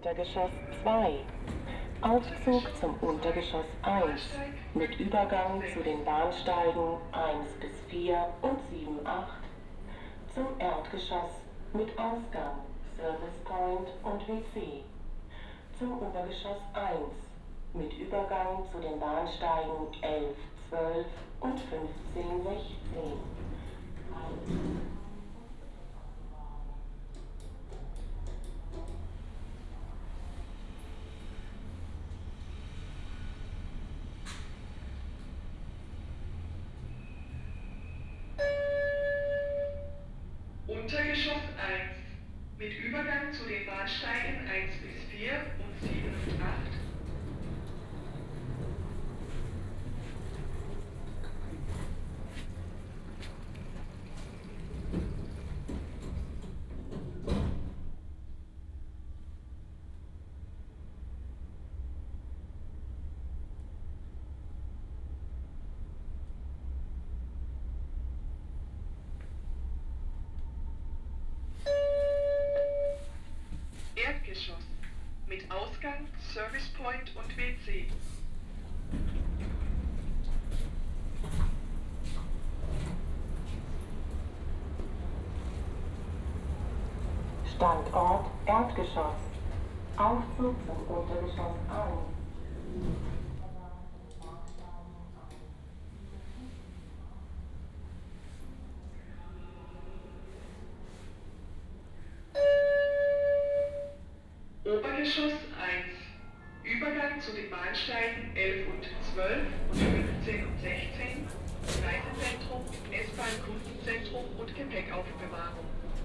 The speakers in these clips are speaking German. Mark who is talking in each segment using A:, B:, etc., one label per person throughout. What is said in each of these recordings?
A: Untergeschoss 2. Aufzug zum Untergeschoss 1 mit Übergang zu den Bahnsteigen 1 bis 4 und 7, 8. Zum Erdgeschoss mit Ausgang, Service Point und WC. Zum Obergeschoss 1 mit Übergang zu den Bahnsteigen 11, 12 und 15, 16.
B: Untergeschoss 1 mit Übergang zu den Bahnsteigen 1 bis 4 und 7 und 8. Erdgeschoss mit Ausgang, Service Point und WC.
A: Standort Erdgeschoss. Aufzug zum Untergeschoss 1.
B: Obergeschoss 1. Übergang zu den Bahnsteigen 11 und 12 und 15 und 16. Reisezentrum, S-Bahn-Kundenzentrum und Gepäckaufbewahrung.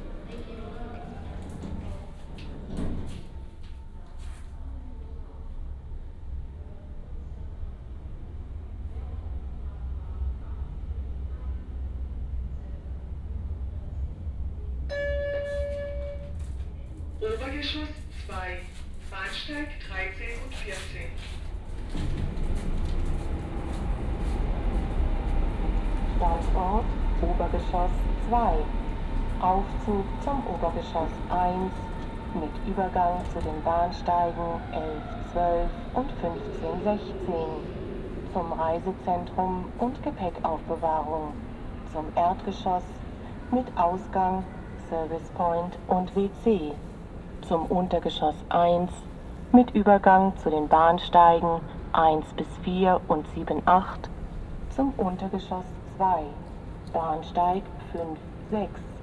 B: Obergeschoss 2. Bahnsteig 13 und 14.
A: Standort Obergeschoss 2. Aufzug zum Obergeschoss 1 mit Übergang zu den Bahnsteigen 11, 12 und 15, 16. Zum Reisezentrum und Gepäckaufbewahrung. Zum Erdgeschoss mit Ausgang, Service Point und WC. Zum Untergeschoss 1 mit Übergang zu den Bahnsteigen 1 bis 4 und 7, 8. Zum Untergeschoss 2, Bahnsteig 5, 6.